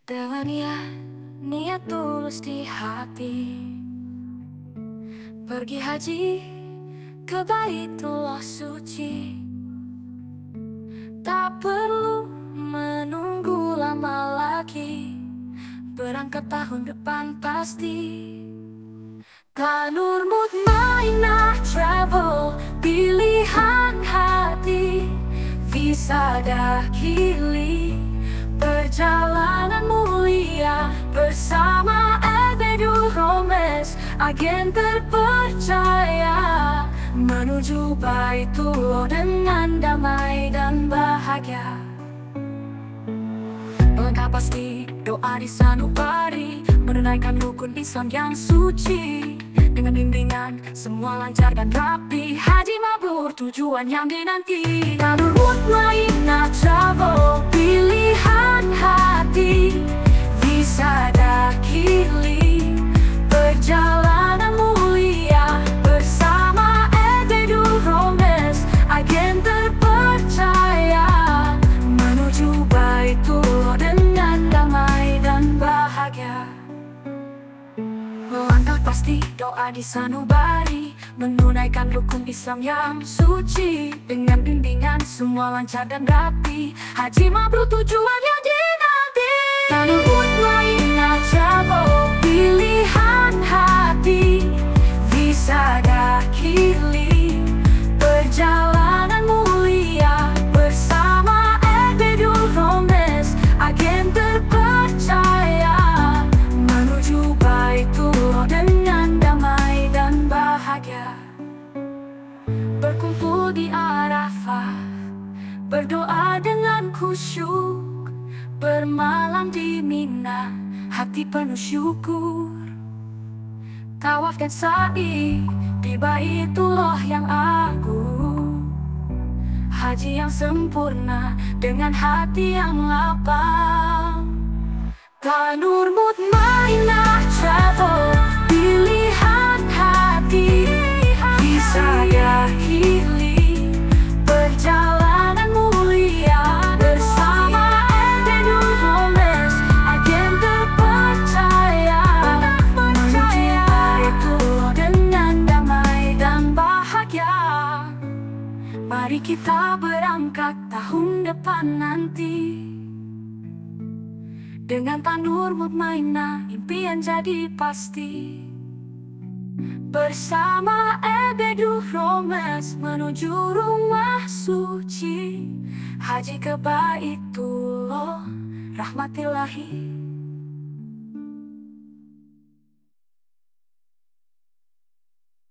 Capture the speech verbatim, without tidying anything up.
Dengan niat, niat tulus di hati, pergi haji ke Baitullah suci. Tak perlu menunggu lama lagi, berangkat tahun depan pasti. Tanur Mutmainah Travel, pilihan hati. Visa Dakhili, perjalanan mulia bersama Abedul Romes, agen terpercaya, menuju Baitullah dengan damai dan bahagia. Lengkap pasti doa di sanubari, menunaikan rukun Islam yang suci. Dengan bimbingan semua lancar dan rapi, haji mabrur tujuan yang dinanti. Tanur Mutmainah Travel, pilihan hati. Visa Dakhili, perjalanan mulia bersama Abedul Romes, agen terpercaya, menuju Baitullah dengan damai dan bahagia. Melangkah pasti doa di sanubari, menunaikan rukun Islam yang suci. Dengan bimbingan semua lancar dan rapi, haji mabrur tujuan yang dinanti. Tanur Mutmainah Travel, pilihan hati. Visa Dakhili, perjalanan mulia bersama Abedul Romes, agen terpercaya, menuju Baitullah dengan damai dan bahagia. Berkumpul di Arafah, berdoa dengan khusyuk, bermalam di Mina, hati penuh syukur. Tawaf dan sa'i di Baitullah yang agung, haji yang sempurna dengan hati yang lapang. Tanur Mutmainah Travel, pilihan hati. Visa Dakhili, perjalanan mulia bersama Abedul Romes, agen terpercaya, menuju Baitullah dengan damai dan bahagia. Mari kita berangkat tahun depan nanti, dengan Tanur Mutmainah impian jadi pasti. Bersama Abedul Romes menuju rumah suci, haji ke Baitullah rahmatillahi